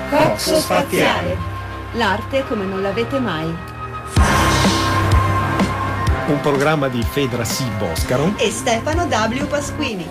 Coxo Spaziale. L'arte come non l'avete mai. Un programma di Fedra C. Boscaro e Stefano W. Pasquini.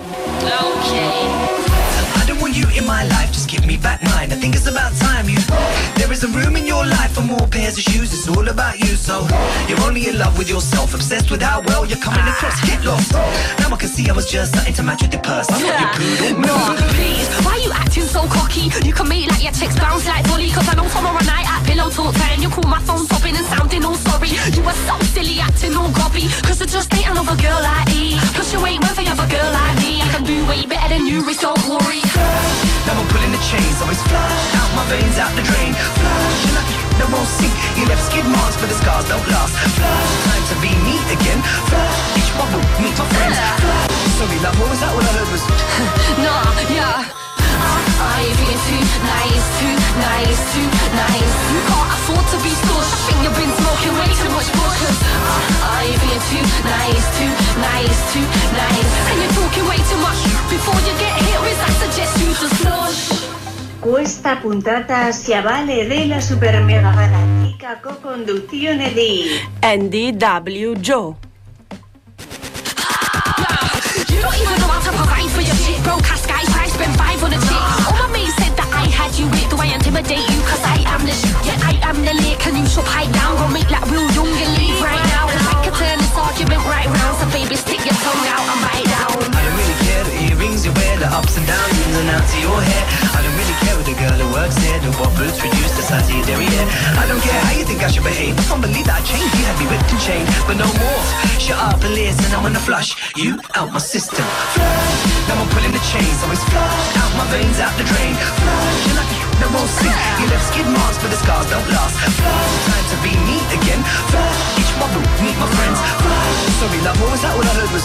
I don't want you in my life, just give me back mine. I think it's about time you. There isn't room in your life for more pairs of shoes. It's all about you, so you're only in love with yourself, obsessed with how well you're coming across. Get lost. Now I can see I was just starting to match with your purse. I'm not your poodle. No, please, why you acting so cocky? You can make like your chicks bounce like volley. Cause I know tomorrow night at pillow talk time you call my phone sobbing and sounding all sorry. You were so silly acting all gobby. Cause I just ain't another girl like me. Plus you ain't worth another girl like me. I can do way better than you, Rich, don't worry. Now I'm pulling the chains, always flush out my veins, out the drain. Flush, you're like that won't sink. You left skid marks, but the scars don't last. Flush, time to be me again. Flush, each bubble, meet my friends. Flush, sorry love, what was that? What I heard was nah, yeah. Are you being too nice, too nice, too nice? You can't afford to be stush. I think you've been smoking way too much bush. Are you being too nice, too nice, too nice? And you're talking way too much. Before you get hit with, I suggest you to flush. Questa puntata si avvale della super mega galattica co-conduzione di Andy W. Joe. You don't even know how to provide for your shit. Broke ass guys, I spent 5 on a chick. All my mates said that I had you with. Do I intimidate you? Cause I am the shit. Yeah, I am the lick. And you should pipe down. Go make like real young and leave right now. Cause I could turn this argument right round. So baby, stick your tongue out and bite down. I don't really care the earrings you wear, the ups and downs, ins and outs of your hair. I don't really care with the girl who works there, the what boots reduce the size of your derriere. I don't care how you think I should behave. I can't believe that I changed. You had me whipped and chained, but no more. Shut up and listen, I'm gonna flush you out my system. Flush, now I'm pulling the chains, always flush out my veins, out the drain. Flush, you're like that won't sink. You left skid marks, but the scars don't last. Flush, time to be me again. Flush, each bubble, meet my friends. Flush, sorry love, what was that? What I heard was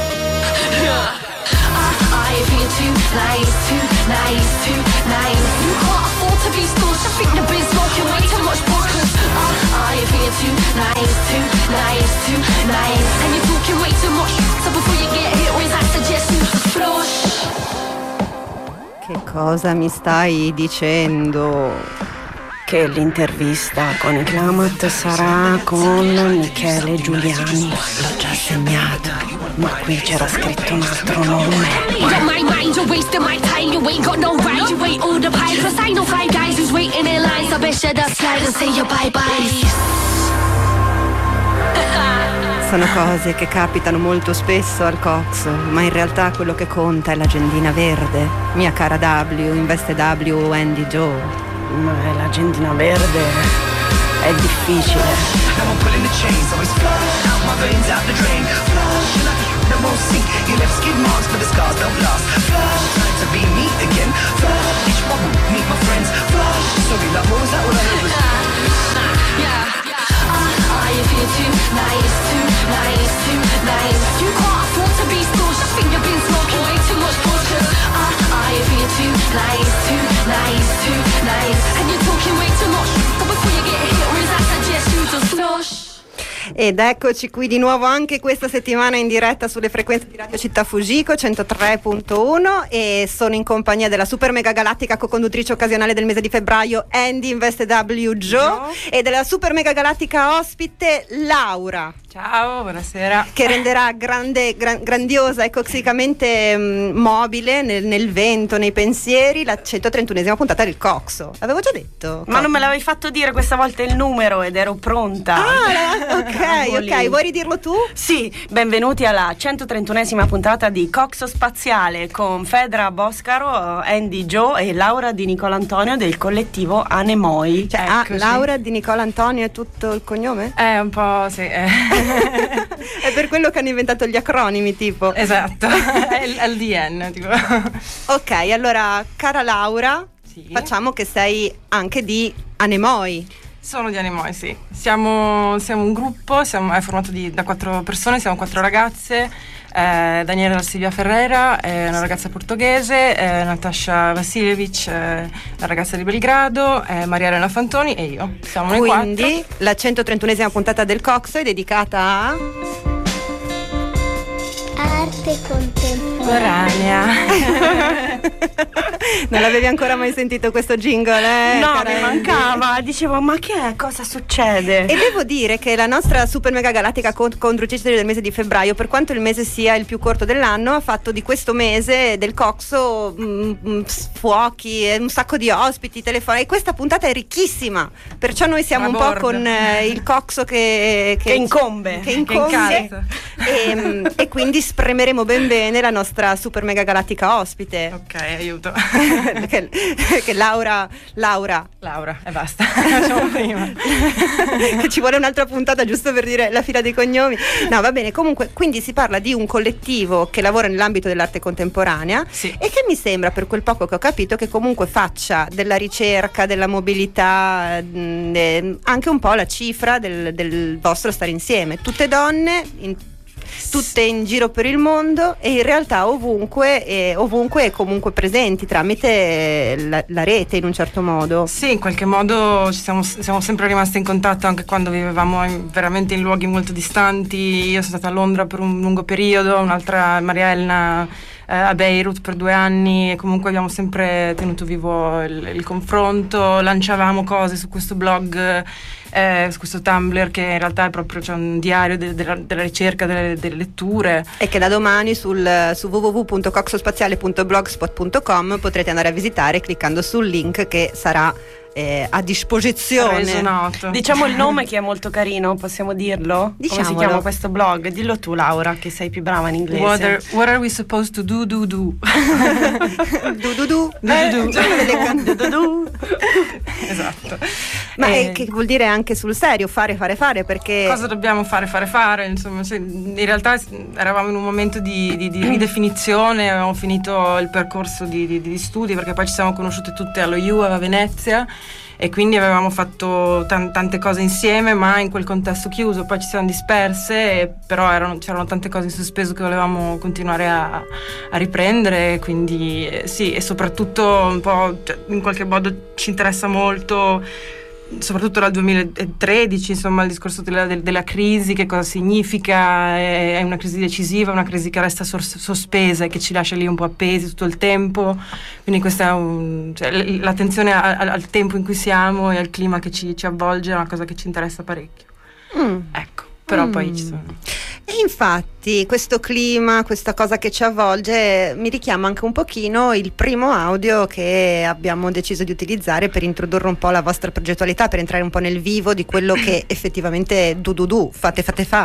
Are you being too nice, too nice, too nice? You can't afford to be stush. I think you've been smoking way too much bush. Are you being too nice, too nice, too nice? And you're talking way too much. So before you get hit with, I suggest you to flush. Che cosa mi stai dicendo? Che l'intervista con il Clamat sarà con Michele Giuliani. L'ho già segnato, ma qui c'era scritto un altro nome. Don't my mind, you're wasting my time. You ain't got no right, you ain't all the pie. Cause I know 5 guys who's waiting in line. So best you just slide and say your bye-bye. Sono cose che capitano molto spesso al Coxo, ma in realtà quello che conta è l'agendina verde. Mia cara W, investe W, Andy Joe. Ma l'agendina verde è difficile. now I'm pulling the chains, always flush out my veins, out the drain. Flush, you're like that won't sink. You left skid marks, but the scars don't last. Flush, time to be me again. Flush, each bubble, meet my friends. Flush, sorry love, what was that? What I heard was Are you feeling too nice, too nice, too nice? You can't afford to be stush. I think you've been smoking way too much bush. Are you feeling too nice, too nice, too nice? And you're talking way too much. But before you get hit with, I suggest you to flush. Ed eccoci qui di nuovo anche questa settimana in diretta sulle frequenze di Radio Città Fujiko 103.1 e sono in compagnia della super mega galattica co-conduttrice occasionale del mese di febbraio Andy Investe W Joe e della super mega galattica ospite Laura. Ciao, buonasera. Che renderà grandiosa e coxicamente mobile nel vento, nei pensieri, la 131esima puntata del Coxo. L'avevo già detto. Ma non me l'avevi fatto dire questa volta il numero ed ero pronta. Ah, ok, vuoi ridirlo tu? Sì, benvenuti alla 131esima puntata di Coxo Spaziale con Fedra Boscaro, Andy Joe e Laura Di Nicola Antonio del collettivo Anemoi. Cioè, Laura Di Nicola Antonio è tutto il cognome? Un po' sì. È per quello che hanno inventato gli acronimi, tipo. Esatto, è il DN, tipo. Ok, allora, cara Laura, sì. Facciamo che sei anche di Anemoi. Sono di Anemoi, sì. Siamo un gruppo, è formato da 4 persone, siamo 4 ragazze. Daniela Silvia Ferreira è una ragazza portoghese, Natasha Vasiljevic la ragazza di Belgrado, Maria Elena Fantoni e io. Siamo noi 4. Quindi la 131esima puntata del Coxo è dedicata a dell'arte contemporanea. Non l'avevi ancora mai sentito questo jingle, No, cara mi Andy? mancava. Dicevo, ma che è? Cosa succede? E devo dire che la nostra super mega galattica conduttrice del mese di febbraio, per quanto il mese sia il più corto dell'anno, ha fatto di questo mese del Coxo fuochi, un sacco di ospiti, telefoni, e questa puntata è ricchissima, perciò noi siamo un po' con il Coxo che incombe, e quindi spremeremo ben bene la nostra super mega galattica ospite. Ok, aiuto. che Laura e basta. Facciamo prima. Che ci vuole un'altra puntata giusto per dire la fila dei cognomi. No, va bene, comunque, quindi si parla di un collettivo che lavora nell'ambito dell'arte contemporanea, sì, e che mi sembra, per quel poco che ho capito, che comunque faccia della ricerca, della mobilità, anche un po' la cifra del vostro stare insieme. Tutte donne, tutte in giro per il mondo, e in realtà ovunque e comunque presenti tramite la rete, in un certo modo. Sì, in qualche modo siamo sempre rimasti in contatto, anche quando vivevamo veramente in luoghi molto distanti. Io sono stata a Londra per un lungo periodo, un'altra, Maria Elena, a Beirut per 2 anni, e comunque abbiamo sempre tenuto vivo il confronto. Lanciavamo cose su questo blog, su questo Tumblr, che in realtà è proprio un diario della ricerca, delle letture, e che da domani su www.coxospaziale.blogspot.com potrete andare a visitare cliccando sul link che sarà a disposizione. reso noto. Diciamo il nome, che è molto carino, possiamo dirlo? Diciamolo. Come si chiama questo blog? Dillo tu, Laura, che sei più brava in inglese. What are we supposed to do? Esatto. Ma che vuol dire anche sul serio fare, perché cosa dobbiamo fare, insomma, in realtà eravamo in un momento di ridefinizione. Avevamo finito il percorso di studi, perché poi ci siamo conosciute tutte allo UAV a Venezia, e quindi avevamo fatto tante cose insieme, ma in quel contesto chiuso. Poi ci siamo disperse, però c'erano tante cose in sospeso che volevamo continuare a riprendere, quindi sì, e soprattutto un po', in qualche modo ci interessa molto, soprattutto dal 2013, insomma, il discorso della crisi, che cosa significa. È una crisi decisiva, una crisi che resta sospesa e che ci lascia lì un po' appesi tutto il tempo, quindi questa è l'attenzione al tempo in cui siamo e al clima che ci avvolge, è una cosa che ci interessa parecchio. Ecco, però poi ci sono... E infatti questo clima, questa cosa che ci avvolge, mi richiama anche un pochino il primo audio che abbiamo deciso di utilizzare per introdurre un po' la vostra progettualità, per entrare un po' nel vivo di quello che effettivamente fate,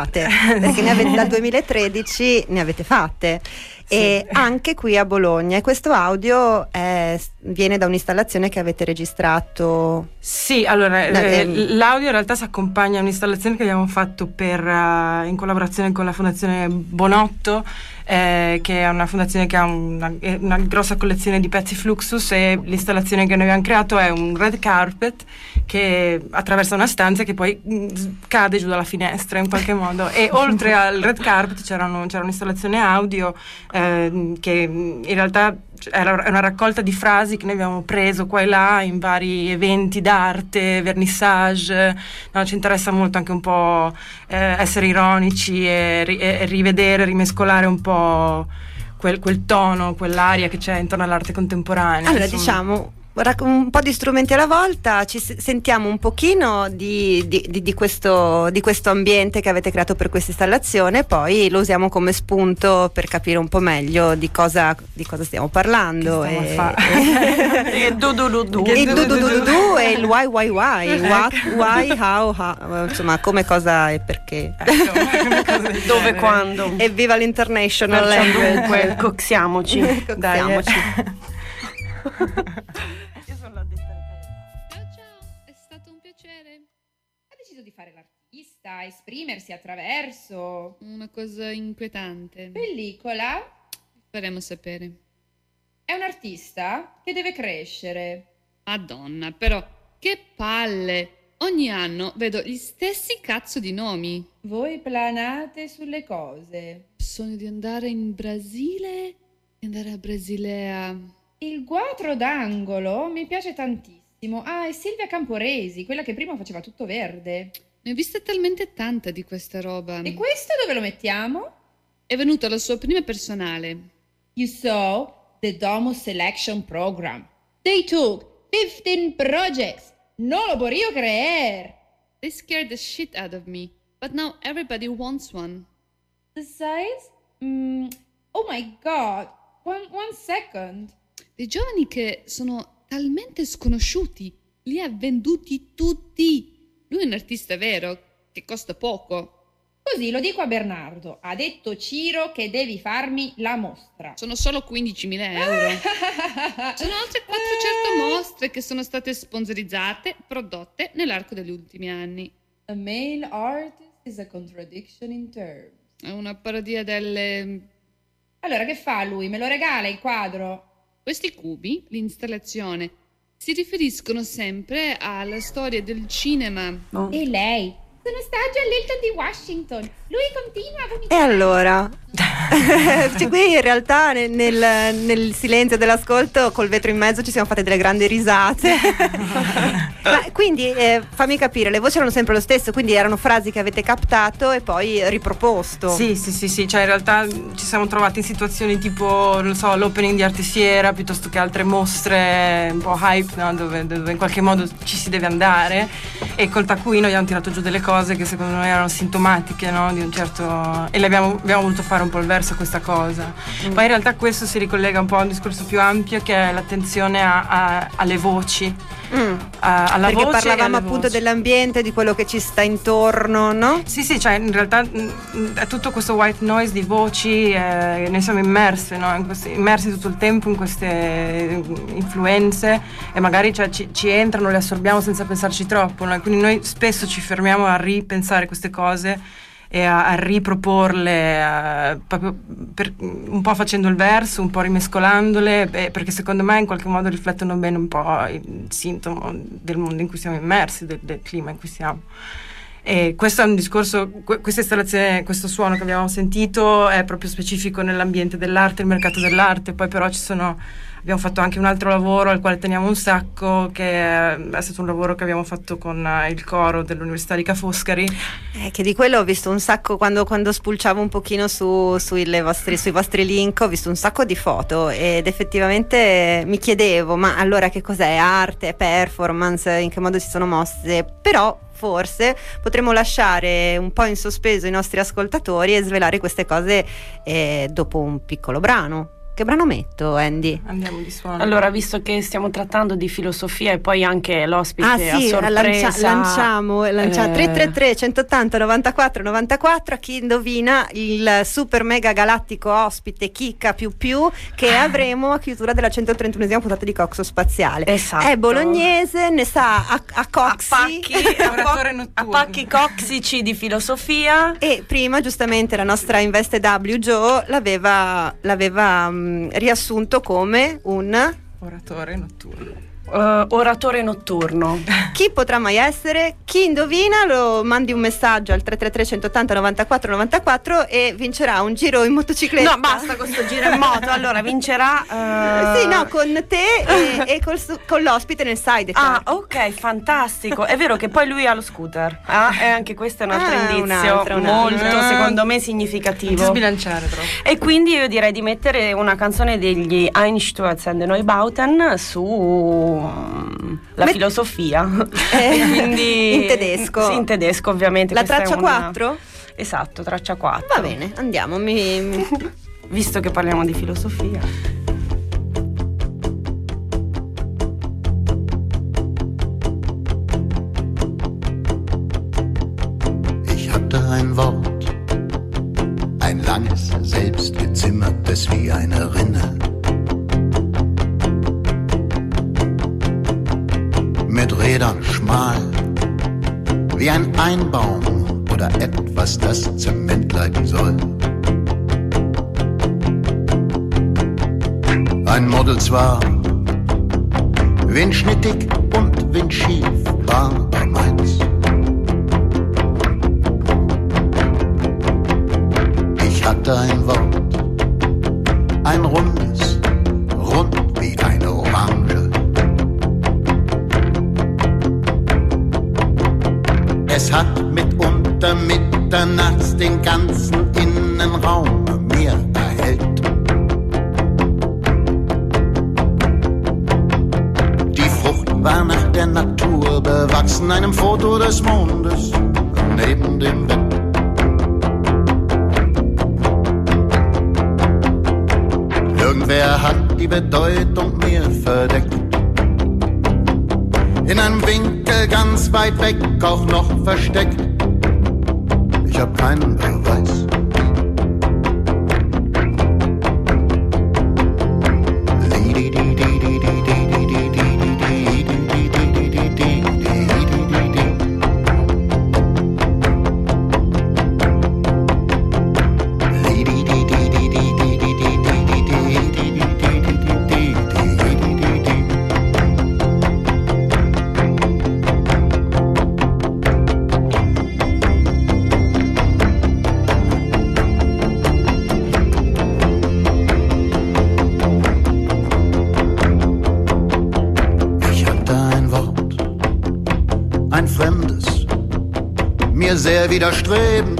perché dal 2013 ne avete fatte. Sì. E anche qui a Bologna, e questo audio viene da un'installazione che avete registrato. Sì, allora l'audio in realtà si accompagna a un'installazione che abbiamo fatto in collaborazione con la Fondazione Bonotto, che è una fondazione che ha una grossa collezione di pezzi Fluxus, e l'installazione che noi abbiamo creato è un red carpet che attraversa una stanza che poi cade giù dalla finestra in qualche modo, e oltre al red carpet c'era un'installazione audio che in realtà era una raccolta di frasi che noi abbiamo preso qua e là in vari eventi d'arte, vernissage. No, ci interessa molto anche un po' essere ironici e rivedere, rimescolare un po' quel tono, quell'aria che c'è intorno all'arte contemporanea. Allora, insomma, diciamo un po' di strumenti alla volta, ci sentiamo un pochino di questo ambiente che avete creato per questa installazione, poi lo usiamo come spunto per capire un po' meglio di cosa stiamo parlando. Il du-du-du-du e il why, why, how, insomma, come, cosa e perché, dove, quando. Evviva l'International Language. Coxiamoci. Dai. Ciao, è stato un piacere. Ha deciso di fare l'artista, esprimersi attraverso una cosa inquietante. Pellicola? Faremo sapere. È un artista che deve crescere. Madonna, però, che palle! Ogni anno vedo gli stessi cazzo di nomi. Voi planate sulle cose. Sogno di andare in Brasile e andare a Basilea. Il Guatro d'Angolo mi piace tantissimo. Ah, e Silvia Camporesi, quella che prima faceva tutto verde. Ne ho viste talmente tanta di questa roba. E questo dove lo mettiamo? È venuto alla sua prima personale. You saw the Domus Selection Program. They took 15 projects. No lo podía creer. They scared the shit out of me, but now everybody wants one. The size? Oh my god. One second. Dei giovani che sono talmente sconosciuti, li ha venduti tutti. Lui è un artista vero, che costa poco. Così lo dico a Bernardo. Ha detto Ciro che devi farmi la mostra. Sono solo 15.000 euro. Sono altre 400 mostre che sono state sponsorizzate, prodotte nell'arco degli ultimi anni. A male artist is a contradiction in terms. È una parodia delle... Allora che fa lui? Me lo regala il quadro? Questi cubi, l'installazione, si riferiscono sempre alla storia del cinema. Oh. E lei? Sono stati all'Hilton di Washington. Lui continua a vomitare. E allora? Qui in realtà nel silenzio dell'ascolto col vetro in mezzo ci siamo fatte delle grandi risate. Ma quindi fammi capire, le voci erano sempre lo stesso, quindi erano frasi che avete captato e poi riproposto. Sì, cioè in realtà ci siamo trovati in situazioni tipo, non so, l'opening di Artesiera piuttosto che altre mostre un po' hype, no? dove in qualche modo ci si deve andare, e col taccuino abbiamo tirato giù delle cose che secondo noi erano sintomatiche, no? Di un certo, e abbiamo voluto fare un po' il verso a questa cosa. Poi in realtà questo si ricollega un po' a un discorso più ampio, che è l'attenzione alle voci. Alla perché voce parlavamo appunto dell'ambiente, di quello che ci sta intorno, no? Sì, cioè in realtà è tutto questo white noise di voci, noi siamo immersi, no? Immersi tutto il tempo in queste influenze, e magari cioè, ci entrano, le assorbiamo senza pensarci troppo, no? E quindi noi spesso ci fermiamo a ripensare queste cose e a riproporle, proprio un po' facendo il verso, un po' rimescolandole, perché secondo me in qualche modo riflettono bene un po' il sintomo del mondo in cui siamo immersi, del clima in cui siamo. E questo è un discorso, questa installazione, questo suono che abbiamo sentito è proprio specifico nell'ambiente dell'arte, il mercato dell'arte. Poi però abbiamo fatto anche un altro lavoro al quale teniamo un sacco, che è stato un lavoro che abbiamo fatto con il coro dell'Università di Ca' Foscari. Che di quello ho visto un sacco quando spulciavo un pochino sui vostri link, ho visto un sacco di foto ed effettivamente mi chiedevo, ma allora che cos'è? Arte, performance, in che modo si sono mosse? Però forse potremmo lasciare un po' in sospeso i nostri ascoltatori e svelare queste cose dopo un piccolo brano. Che brano metto, Andy? Andiamo di suono. Allora, visto che stiamo trattando di filosofia e poi anche l'ospite a sorpresa, lanciamo 333 180 94 94 a chi indovina il super mega galattico ospite chicca più che avremo a chiusura della 131esima puntata di Coxo Spaziale. Esatto. È bolognese, ne sa a coxi, a pacchi coxici di filosofia. E prima giustamente la nostra Investe W Joe l'aveva riassunto come un oratore notturno. Chi potrà mai essere? Chi indovina lo mandi un messaggio al 333 180 94 94 e vincerà un giro in motocicletta. No, basta con sto giro in moto. Allora vincerà sì, no, con te e con l'ospite nel sidecar. Ah, ok, fantastico. È vero che poi lui ha lo scooter. E anche questo è un altro indizio molto, secondo me, significativo. Non sbilanciare troppo. E quindi io direi di mettere una canzone degli Einsturz und Neubauten su la filosofia. Quindi in tedesco. Sì, in tedesco ovviamente. La traccia 4? Esatto, traccia 4. Va bene, andiamo. Visto che parliamo di filosofia. Ich hatte ein Wort, ein langes, selbstgezimmertes wie eine Rinne. Mit Rädern schmal, wie ein Einbaum oder etwas, das Zement leiten soll. Ein Model zwar, windschnittig und windschief, war meins. Ich hatte ein Wort, ein rundes, rund wie eine Orange. Es hat mitunter mitternachts den ganzen Innenraum mir erhält. Die Frucht war nach der Natur bewachsen, einem Foto des Mondes neben dem Bett. Irgendwer hat die Bedeutung mir verdeckt. In einem Winkel ganz weit weg, auch noch versteckt. Ich hab keinen Beweis. Sehr widerstrebend.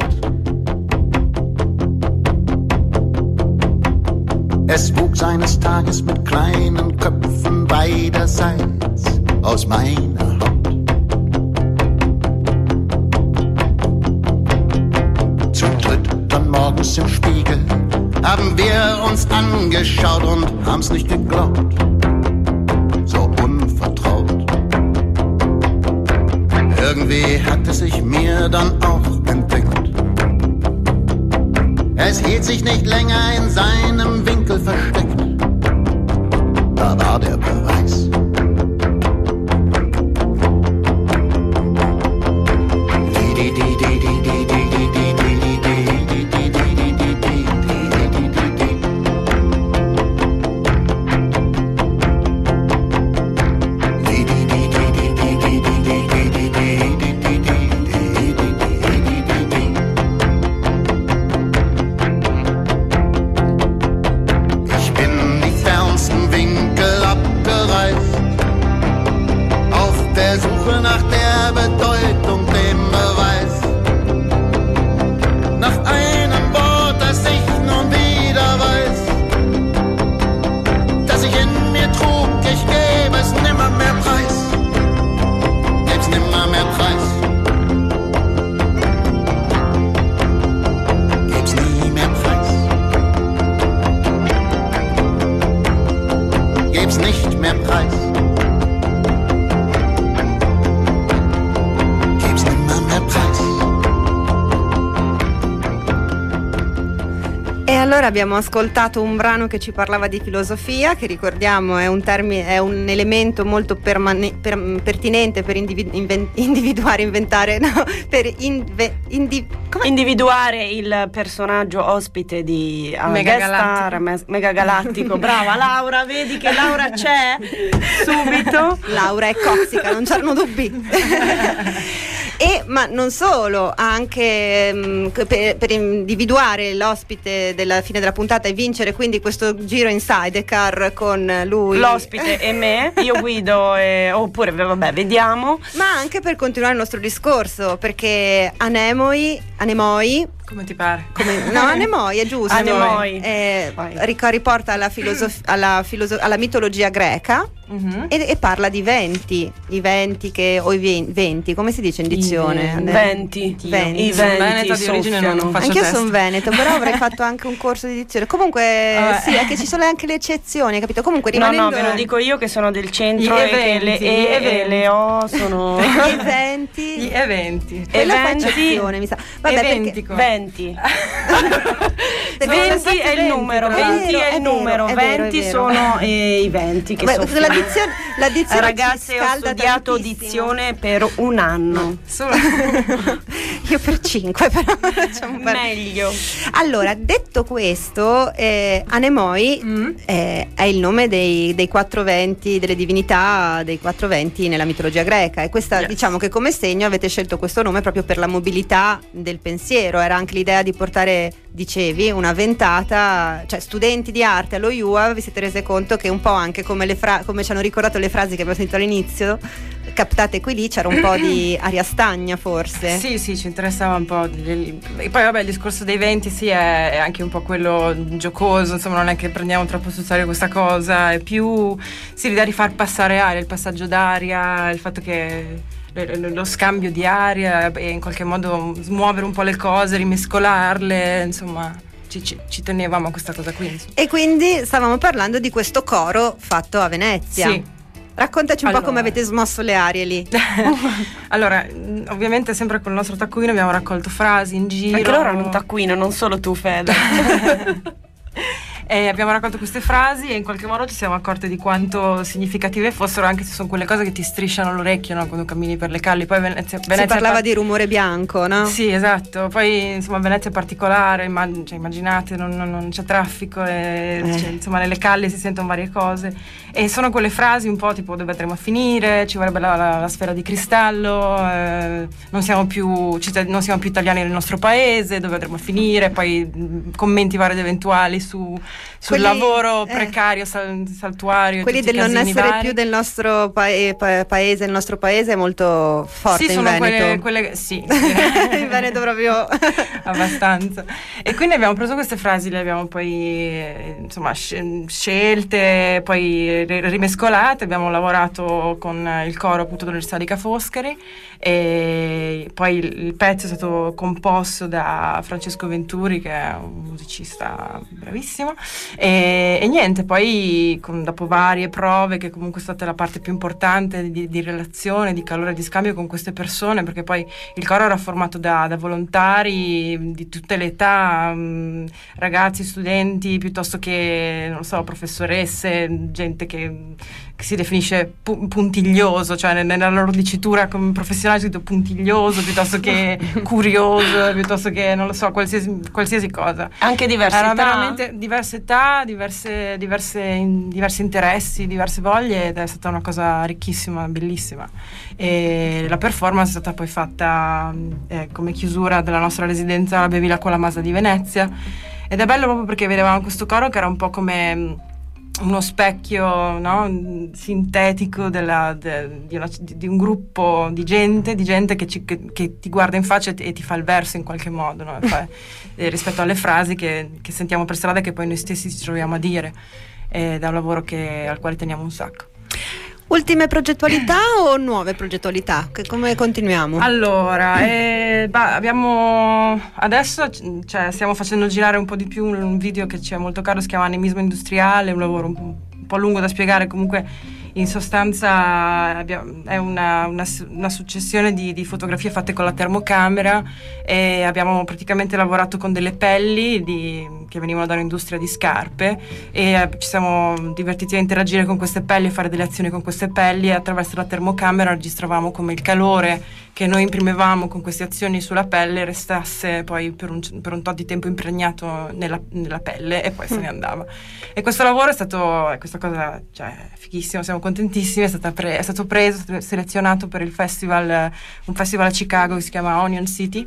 Es wuchs eines Tages mit kleinen Köpfen beiderseits aus meiner Haut. Zu dritt dann morgens im Spiegel haben wir uns angeschaut und haben's nicht geglaubt. So unvertraut. Irgendwie hat es sich mir dann auch entdeckt. Es hielt sich nicht länger in seinem Winkel versteckt. Da war der Beweis. Abbiamo ascoltato un brano che ci parlava di filosofia, che ricordiamo è un elemento molto pertinente per individuare il personaggio ospite di Megagalattico. Brava Laura, vedi che Laura c'è subito. Laura è cossica, non c'erano dubbi. Ma non solo, anche per individuare l'ospite della fine della puntata e vincere quindi questo giro in sidecar con lui, l'ospite e me, io guido oppure vabbè, vediamo. Ma anche per continuare il nostro discorso, perché Anemoi come ti pare? Anemoi è giusto. Anemoi. Riporta alla mitologia greca. Uh-huh. E parla di venti, i venti come si dice in dizione? I venti di origine non faccio anch'io test. sono veneto, però avrei fatto anche un corso di dizione. Comunque sì, è che ci sono anche le eccezioni, capito? Comunque rimanendo... No, ve lo dico io che sono del centro e le O sono gli eventi. Gli eventi. Quella facciazione, mi sa. Vabbè, perché 20 è il numero, 20 è il numero, 20 sono i venti che sono. La dizione ragazze, ho studiato dizione per un anno. Io per 5, però meglio. Allora, detto questo, Anemoi è il nome dei 4 venti, delle divinità dei 4 venti nella mitologia greca, e questa diciamo che come segno avete scelto questo nome proprio per la mobilità del pensiero. Era anche l'idea di portare, dicevi, una ventata, cioè studenti di arte allo UA, vi siete rese conto che un po' anche come ci hanno ricordato le frasi che abbiamo sentito all'inizio, captate qui lì c'era un po' di aria stagna forse. Sì, interessava un po'. E poi vabbè, il discorso dei venti sì, è anche un po' quello giocoso, insomma, non è che prendiamo troppo sul serio questa cosa, è più l'idea di far passare aria, il passaggio d'aria, il fatto che lo scambio di aria e in qualche modo smuovere un po' le cose, rimescolarle, insomma. Ci tenevamo a questa cosa qui, insomma. E quindi stavamo parlando di questo coro fatto a Venezia. Sì. Raccontaci un po' come avete smosso le arie lì. Allora, ovviamente sempre con il nostro taccuino abbiamo raccolto frasi in giro. Anche loro hanno un taccuino, non solo tu, Fede. E abbiamo raccolto queste frasi e in qualche modo ci siamo accorti di quanto significative fossero, anche se sono quelle cose che ti strisciano l'orecchio, no? Quando cammini per le calli. Poi Venezia si parlava di rumore bianco, no? Sì, esatto. Poi insomma Venezia è particolare, immaginate, non c'è traffico e cioè, insomma nelle calli si sentono varie cose e sono quelle frasi un po' tipo dove andremo a finire, ci vorrebbe la sfera di cristallo, non siamo più italiani nel nostro paese, dove andremo a finire, poi commenti vari ed eventuali sul lavoro precario, saltuario. Quelli del non essere vari. Più del nostro paese, il nostro paese è molto forte, sì, in sono Veneto. quelle sì. In Veneto proprio abbastanza. E quindi abbiamo preso queste frasi, le abbiamo poi insomma scelte, poi rimescolate, abbiamo lavorato con il coro appunto dell'Università di Ca' Foscari e poi il pezzo è stato composto da Francesco Venturi, che è un musicista bravissimo, e niente, poi dopo varie prove, che comunque è stata la parte più importante di relazione, di calore, di scambio con queste persone, perché poi il coro era formato da volontari di tutte le età, ragazzi, studenti, piuttosto che, non so, professoresse, gente che si definisce puntiglioso, cioè nella loro dicitura come professionale scritto puntiglioso, piuttosto che curioso, piuttosto che, non lo so, qualsiasi cosa. Anche diverse Era età. veramente diverse età, diversi interessi, diverse voglie, ed è stata una cosa ricchissima, bellissima. E la performance è stata poi fatta come chiusura della nostra residenza alla Bevila con la Masa di Venezia, ed è bello proprio perché vedevamo questo coro che era un po' come uno specchio, no? Sintetico di un gruppo di gente che ti guarda in faccia e ti fa il verso in qualche modo, no? Rispetto alle frasi che sentiamo per strada e che poi noi stessi ci troviamo a dire, ed è un lavoro al quale teniamo un sacco. Ultime progettualità o nuove progettualità? Come continuiamo? Allora, abbiamo adesso stiamo facendo girare un po' di più un video che ci è molto caro, si chiama Animismo Industriale, un lavoro un po' lungo da spiegare, comunque in sostanza è una successione di fotografie fatte con la termocamera, e abbiamo praticamente lavorato con delle pelli che venivano da un'industria di scarpe, e ci siamo divertiti a interagire con queste pelli, a fare delle azioni con queste pelli, e attraverso la termocamera registravamo come il calore che noi imprimevamo con queste azioni sulla pelle restasse poi per un tot di tempo impregnato nella pelle, e poi se ne andava. E questo lavoro questa cosa, cioè, è fighissimo, siamo contentissimi, è stato preso, selezionato per un festival a Chicago che si chiama Onion City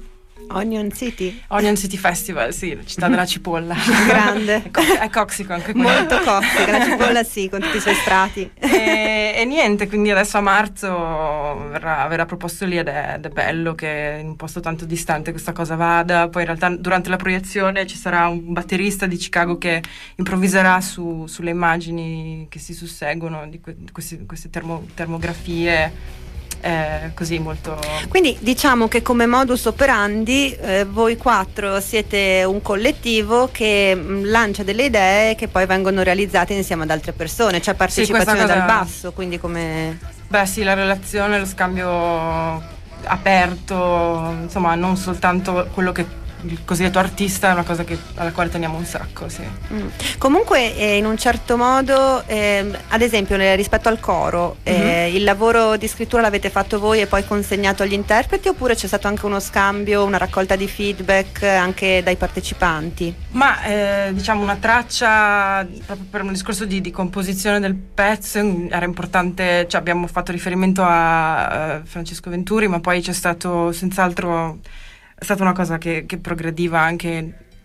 Festival, sì, la città della cipolla. Grande. È coxico anche quello. Molto coxico, la cipolla sì, con tutti i suoi strati. E niente, quindi adesso a marzo verrà proposto lì, ed è bello che in un posto tanto distante questa cosa vada. Poi in realtà durante la proiezione ci sarà un batterista di Chicago che improvviserà sulle immagini che si susseguono di queste termografie. Così molto. Quindi diciamo che come modus operandi voi quattro siete un collettivo che lancia delle idee che poi vengono realizzate insieme ad altre persone, c'è partecipazione dal basso, quindi come... Beh sì, la relazione, lo scambio aperto, insomma, non soltanto quello che il cosiddetto artista, è una cosa alla quale teniamo un sacco, sì. Comunque in un certo modo ad esempio rispetto al coro il lavoro di scrittura l'avete fatto voi e poi consegnato agli interpreti, oppure c'è stato anche uno scambio, una raccolta di feedback anche dai partecipanti? Ma diciamo una traccia, proprio per un discorso di composizione del pezzo era importante, cioè abbiamo fatto riferimento a Francesco Venturi, ma poi c'è stato senz'altro, è stata una cosa che progrediva anche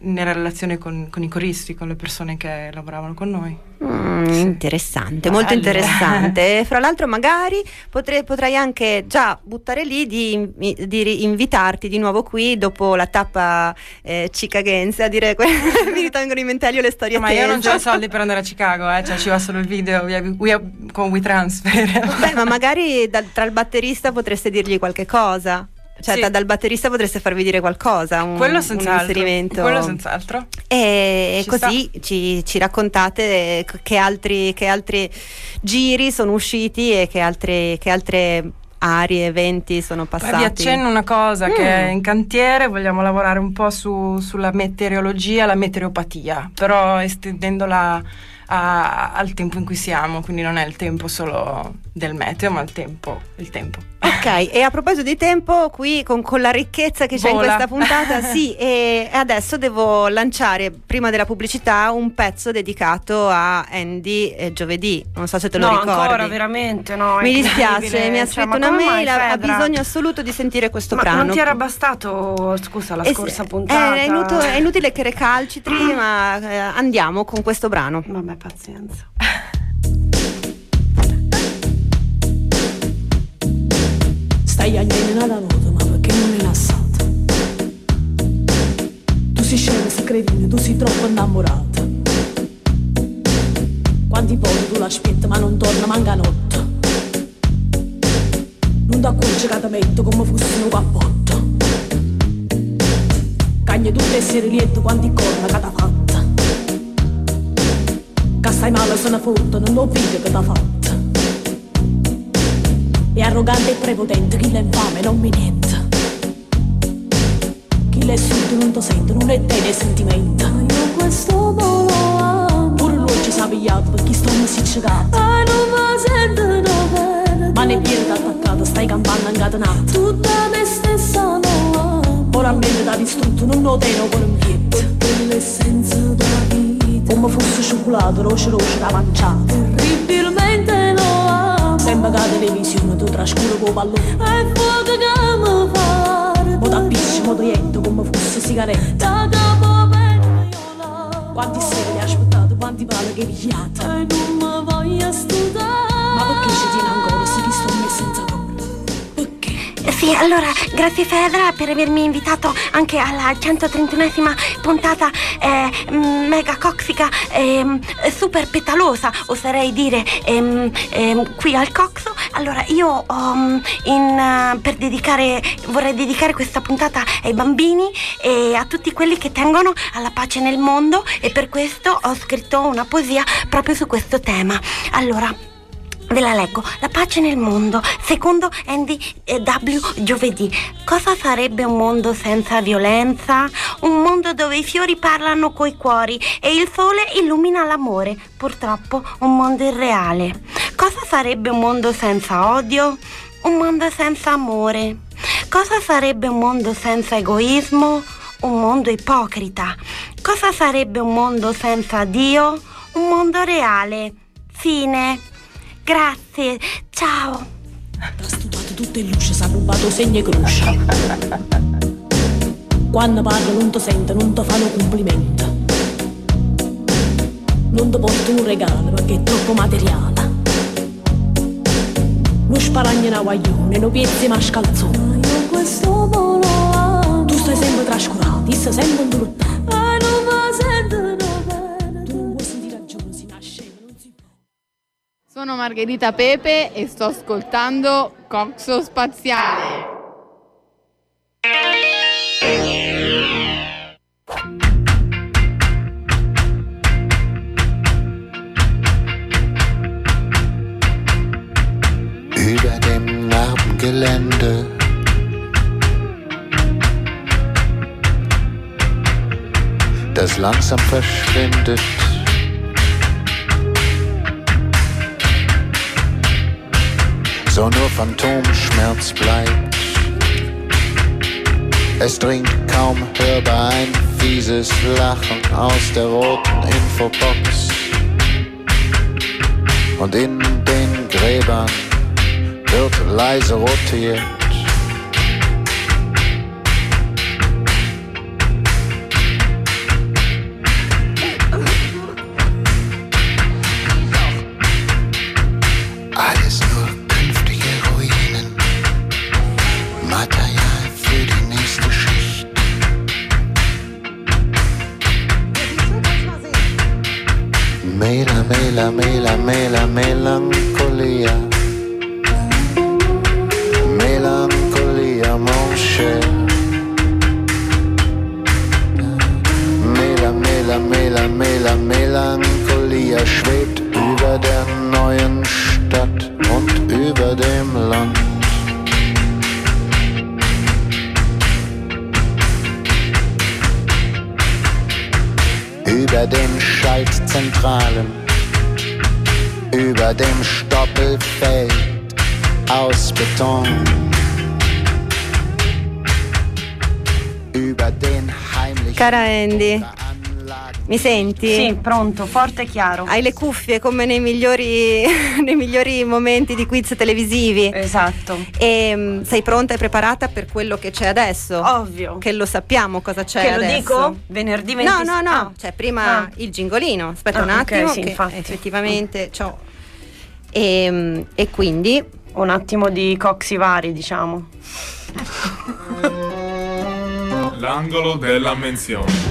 nella relazione con i coristi, con le persone che lavoravano con noi. Interessante, molto interessante. Fra l'altro magari potrei anche già buttare lì di invitarti di nuovo qui dopo la tappa chicagense a dire mi ritengono in mente le storie ma tese. io non ho soldi per andare a Chicago, cioè ci va solo il video con WeTransfer. Beh, ma magari tra il batterista potreste dirgli qualche cosa. Cioè sì. Dal batterista potreste farvi dire qualcosa, quello un inserimento. Quello senz'altro. E così ci raccontate che altri giri sono usciti e che altre aree, eventi sono passati. Poi vi accenno una cosa che è in cantiere, vogliamo lavorare un po' sulla meteorologia, la meteoropatia, però estendendola al tempo in cui siamo, quindi non è il tempo solo del meteo, ma il tempo. Ok, e a proposito di tempo, qui con la ricchezza che c'è in questa puntata, sì, e adesso devo lanciare, prima della pubblicità, un pezzo dedicato a Andy Giovedì. Non so se te lo ricordi. No, ancora, veramente, no. Mi dispiace, mi ha scritto una mail, ha bisogno assoluto di sentire questo brano. Non ti era bastato, scusa, la scorsa puntata? È inutile che recalcitri, ma andiamo con questo brano. Vabbè, pazienza. Stai agnendo alla nota, ma perché non è lasciata? Tu sei scema, sei cretino, tu sei troppo innamorata. Quanti poi tu l'aspetti, ma non torna manca notte. Non ti accorgi che ti metto come fosse un cappotto. Cagna tutte essere lieto quanti corna che t'ha fatta. Che stai male se ne fotte, non lo vedi che t'ha fatta. È arrogante e prepotente, chi l'infame non mi niente. Chi l'è sotto non ti sente, non è te né sentimento. Io questo volo amo. Pure lui ci sa pigliato per chi sto mi si ciecato. Non mi sentono bene. Ma ne piede t'attaccata, stai campando incatenata. Tutta me stessa non amo. Moralmente t'ha distrutto, non lo tengo con un piede. Per l'essenza della vita. Come fosse cioccolato, roce da mangiare. Terribilmente lo amo. Sembra che la televisione tu trascura con pallone. E fuoco che mi fare. Mo t'appisci, mo t'oriento come fosse sigaretta. Da capo bene io la. Quanti sere le aspettate, quanti pale che pigliate. E non mi voglio studare. Ma perché ci tiene ancora se ti sto messo senza cuore? Sì, allora, grazie Fedra per avermi invitato anche alla 131esima puntata mega coxica, super petalosa, oserei dire, qui al Coxo. Allora, io vorrei dedicare questa puntata ai bambini e a tutti quelli che tengono alla pace nel mondo, e per questo ho scritto una poesia proprio su questo tema. Allora, ve la leggo. La pace nel mondo, secondo Andy W. Giovedì. Cosa sarebbe un mondo senza violenza? Un mondo dove i fiori parlano coi cuori e il sole illumina l'amore. Purtroppo un mondo irreale. Cosa sarebbe un mondo senza odio? Un mondo senza amore. Cosa sarebbe un mondo senza egoismo? Un mondo ipocrita. Cosa sarebbe un mondo senza Dio? Un mondo reale. Fine. Grazie, ciao. T'ha studiato tutte in luce, s'ha rubato segno e croce. Quando parlo non ti sento, non ti fanno complimenti. Non ti porto un regalo perché è troppo materiale. Non sparagno una guaglione, non piezzi ma scalzone. Io questo volo amo. Tu stai sempre trascurato, io stai sempre indurtato. E non mi sentono bene. Tu non vuoi sentire ragione, si nasce, non si può. Sono Margherita Pepe e sto ascoltando Coxo Spaziale. Über dem Narbengelände das langsam verschwindet. So nur Phantomschmerz bleibt. Es dringt kaum hörbar ein fieses Lachen aus der roten Infobox. Und in den Gräbern wird leise rotiert. den Schaltzentralen, über dem Stoppelfeld aus Beton, über den heimlichen... Cara Andy, mi senti? Sì, pronto, forte e chiaro. Hai le cuffie come nei migliori momenti di quiz televisivi. Esatto. E sei pronta e preparata per quello che c'è adesso? Ovvio. Che lo sappiamo cosa c'è che adesso. Lo dico? Venerdì 26. No, c'è prima il gingolino. Aspetta un attimo, okay, sì, che infatti. effettivamente c'ho. E quindi un attimo di coxi vari, diciamo. L'angolo della menzione.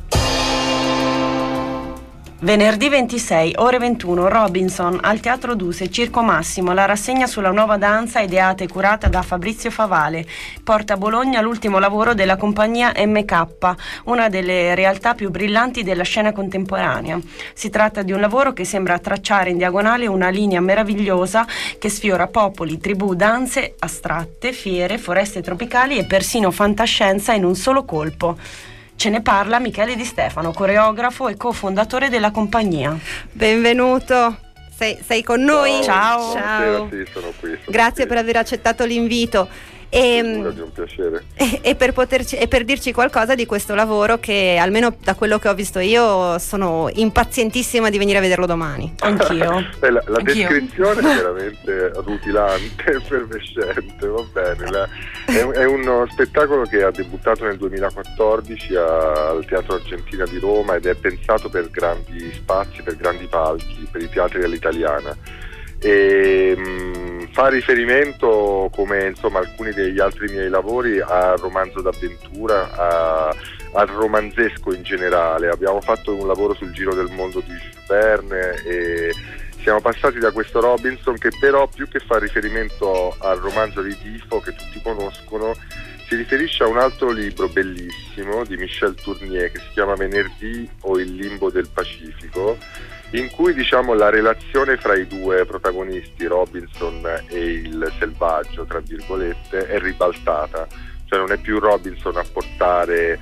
Venerdì 26, ore 21, Robinson al Teatro Duse, Circo Massimo, la rassegna sulla nuova danza ideata e curata da Fabrizio Favale. Porta a Bologna l'ultimo lavoro della compagnia MK, una delle realtà più brillanti della scena contemporanea. Si tratta di un lavoro che sembra tracciare in diagonale una linea meravigliosa che sfiora popoli, tribù, danze astratte, fiere, foreste tropicali e persino fantascienza in un solo colpo. Ce ne parla Michele Di Stefano, coreografo e cofondatore della compagnia. Benvenuto, sei con noi? Ciao. Sì, sono qui. Grazie per aver accettato l'invito. È un piacere. E per dirci qualcosa di questo lavoro che, almeno da quello che ho visto io, sono impazientissima di venire a vederlo domani. Anch'io. La descrizione è veramente rutilante, effervescente, va bene. È uno spettacolo che ha debuttato nel 2014 al Teatro Argentina di Roma ed è pensato per grandi spazi, per grandi palchi, per i teatri all'italiana. E fa riferimento, come insomma alcuni degli altri miei lavori, al romanzo d'avventura, al romanzesco in generale. Abbiamo fatto un lavoro sul giro del mondo di Jules Verne e siamo passati da questo Robinson che però, più che fa riferimento al romanzo di Defoe che tutti conoscono, si riferisce a un altro libro bellissimo di Michel Tournier che si chiama Venerdì o il limbo del Pacifico, in cui diciamo la relazione fra i due protagonisti, Robinson e il selvaggio, tra virgolette, è ribaltata. Cioè non è più Robinson a portare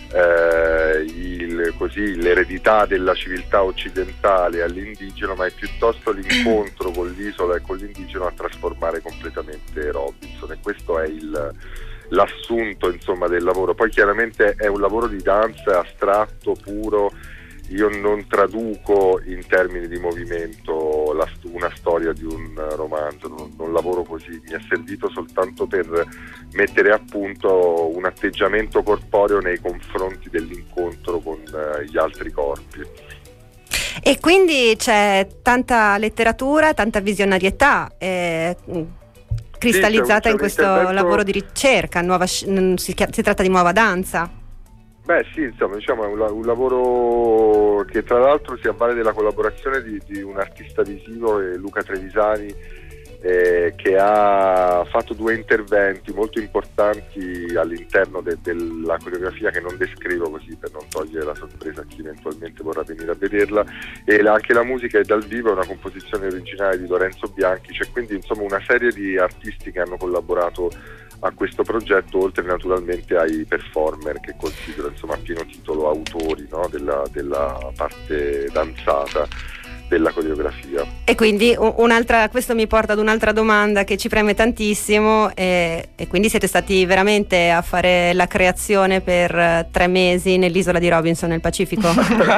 l'eredità della civiltà occidentale all'indigeno, ma è piuttosto l'incontro con l'isola e con l'indigeno a trasformare completamente Robinson, e questo è l'assunto insomma del lavoro. Poi chiaramente è un lavoro di danza astratto, puro. Io non traduco in termini di movimento una storia di un romanzo, non lavoro così, mi è servito soltanto per mettere a punto un atteggiamento corporeo nei confronti dell'incontro con gli altri corpi. E quindi c'è tanta letteratura, tanta visionarietà cristallizzata in questo lavoro di ricerca, si tratta di nuova danza. Beh sì, insomma, diciamo è un lavoro che tra l'altro si avvale della collaborazione di un artista visivo, Luca Trevisani, che ha fatto 2 interventi molto importanti all'interno della coreografia, che non descrivo così per non togliere la sorpresa a chi eventualmente vorrà venire a vederla, e anche la musica è dal vivo, è una composizione originale di Lorenzo Bianchi. C'è quindi insomma una serie di artisti che hanno collaborato a questo progetto, oltre naturalmente ai performer che considero insomma a pieno titolo autori, no, della parte danzata della coreografia. E quindi questo mi porta ad un'altra domanda che ci preme tantissimo, e quindi siete stati veramente a fare la creazione per 3 mesi nell'isola di Robinson nel Pacifico?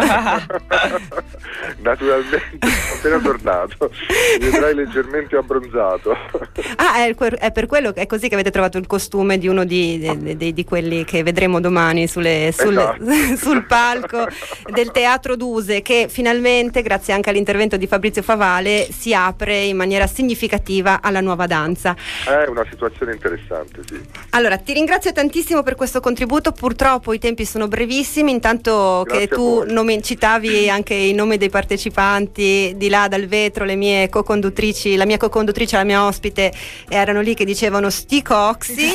Naturalmente, sono appena tornato, mi vedrai leggermente abbronzato. È per quello che è così che avete trovato il costume di uno di quelli che vedremo domani sul palco del Teatro Duse, che finalmente, grazie anche all'intervento di Fabrizio Favale, si apre in maniera significativa alla nuova danza. È una situazione interessante, sì. Allora, ti ringrazio tantissimo per questo contributo. Purtroppo i tempi sono brevissimi, intanto grazie che tu citavi anche i nomi dei partecipanti di là dal vetro, le mie co-conduttrici, la mia co-conduttrice e la mia ospite erano lì che dicevano sti coxi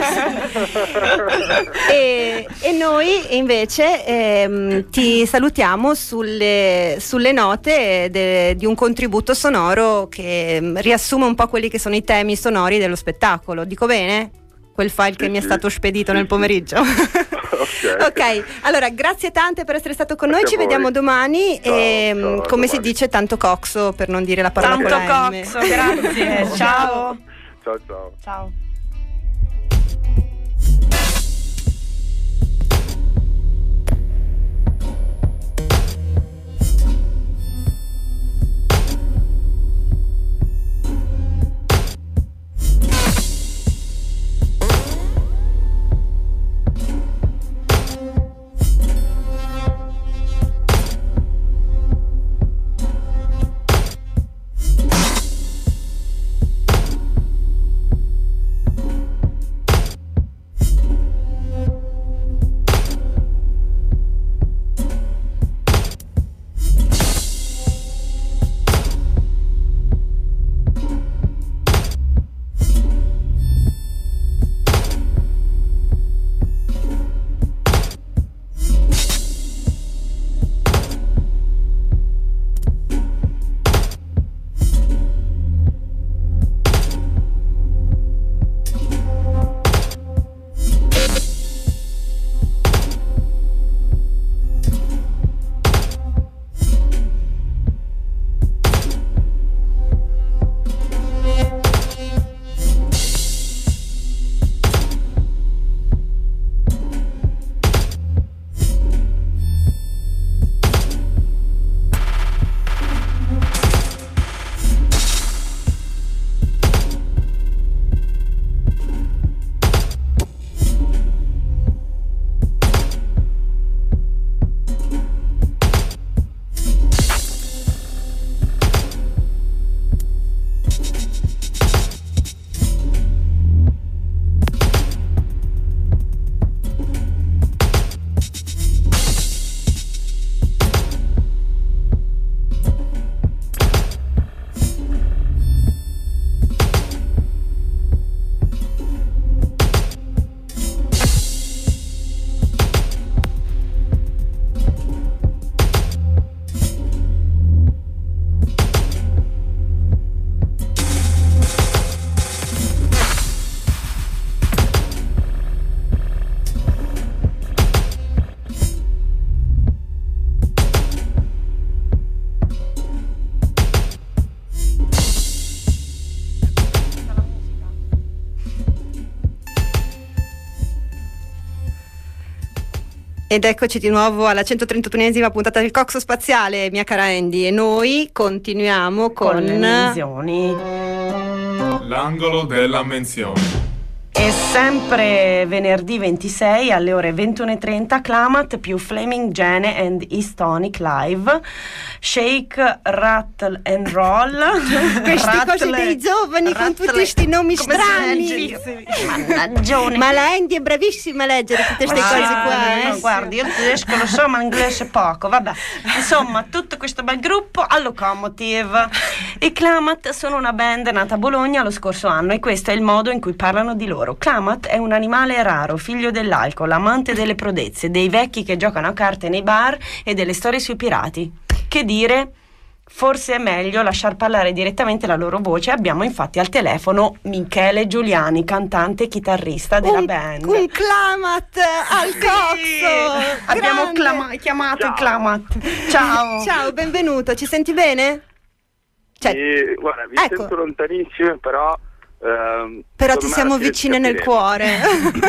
e noi invece ti salutiamo sulle note di un contributo sonoro che riassume un po' quelli che sono i temi sonori dello spettacolo. Dico bene? Quel file che mi è stato spedito nel pomeriggio. Ok, allora grazie tante per essere stato con noi, Grazie ci a voi. vediamo domani. Ciao, Come domani. si dice, tanto coxo, per non dire la parola Tanto con la M. coxo, grazie. Ciao. Ciao. Ciao. Ed eccoci di nuovo alla 131esima puntata del Coxo Spaziale, mia cara Andy, e noi continuiamo con le menzioni. L'angolo della menzione. E sempre venerdì 26 alle ore 21:30 Clamat più Flaming Gene and Histonic Live, Shake, Rattle and Roll. Queste cose dei giovani con tutti questi nomi strani. Mannaggione. Ma la Andy è bravissima a leggere tutte queste cose qua. No, guardi, io il tedesco lo so, ma l'inglese poco. Vabbè, insomma, tutto questo bel gruppo al Locomotive. I Clamat sono una band nata a Bologna lo scorso anno e questo è il modo in cui parlano di loro. Clamat è un animale raro, figlio dell'alcol, amante delle prodezze, dei vecchi che giocano a carte nei bar e delle storie sui pirati. Che dire? Forse è meglio lasciar parlare direttamente la loro voce. Abbiamo infatti al telefono Michele Giuliani, cantante e chitarrista della band. Un Clamat al Coxo! Abbiamo chiamato il Clamat. Ciao. Ciao, benvenuto, ci senti bene? Cioè, guarda, vi sento lontanissime, però ti siamo vicine nel cuore.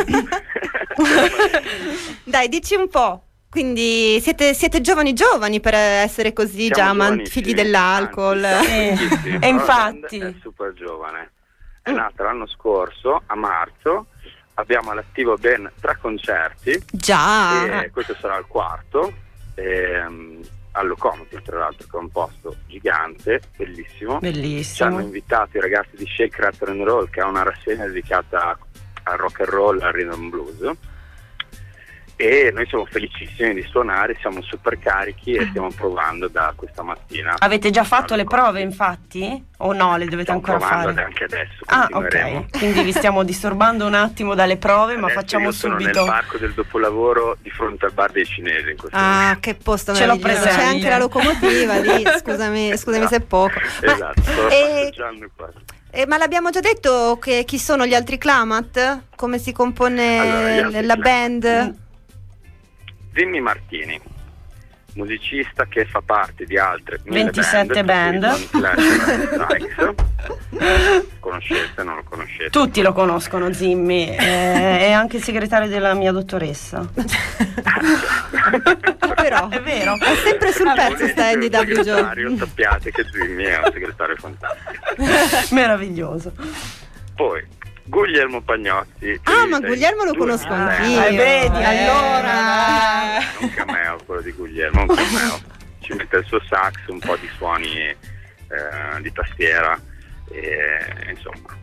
Dai, dici un po'. Quindi siete giovani per essere così, figli dell'alcol. E infatti è super giovane. È nata l'anno scorso, a marzo. Abbiamo all'attivo ben 3 concerti. Già. E questo sarà il 4. Al Locomotive, tra l'altro, che è un posto gigante, bellissimo. Ci hanno invitato i ragazzi di Shake, Rattle and Roll, che è una rassegna dedicata al rock and roll, al rhythm and blues, e noi siamo felicissimi di suonare, siamo super carichi e stiamo provando da questa mattina. Avete già fatto le prove, infatti? O no, le dovete ancora fare? Anche adesso. Ok, quindi vi stiamo disturbando un attimo dalle prove, ma facciamo sono subito. Sono nel parco del dopolavoro di fronte al bar dei cinesi in questo momento. Che posto Ce l'ho meraviglioso. presente. C'è anche la locomotiva lì, scusami se è poco. Esatto, sto passeggiando qua. Ma l'abbiamo già detto chi sono gli altri Clamat? Come si compone la band? Zimmy Martini, musicista che fa parte di altre 27 band. Conoscete, non lo conoscete? Tutti lo conoscono, Zimmy, è anche il segretario della mia dottoressa. Però è vero, è sempre sul pezzo sta NDW Joe. Sappiate che Zimmy è un segretario fantastico. Meraviglioso. Poi Guglielmo Pagnotti. Ma Guglielmo lo conosco anch'io. Vedi, allora. Un cameo quello di Guglielmo, un cameo. Ci mette il suo sax, un po' di suoni di tastiera e insomma.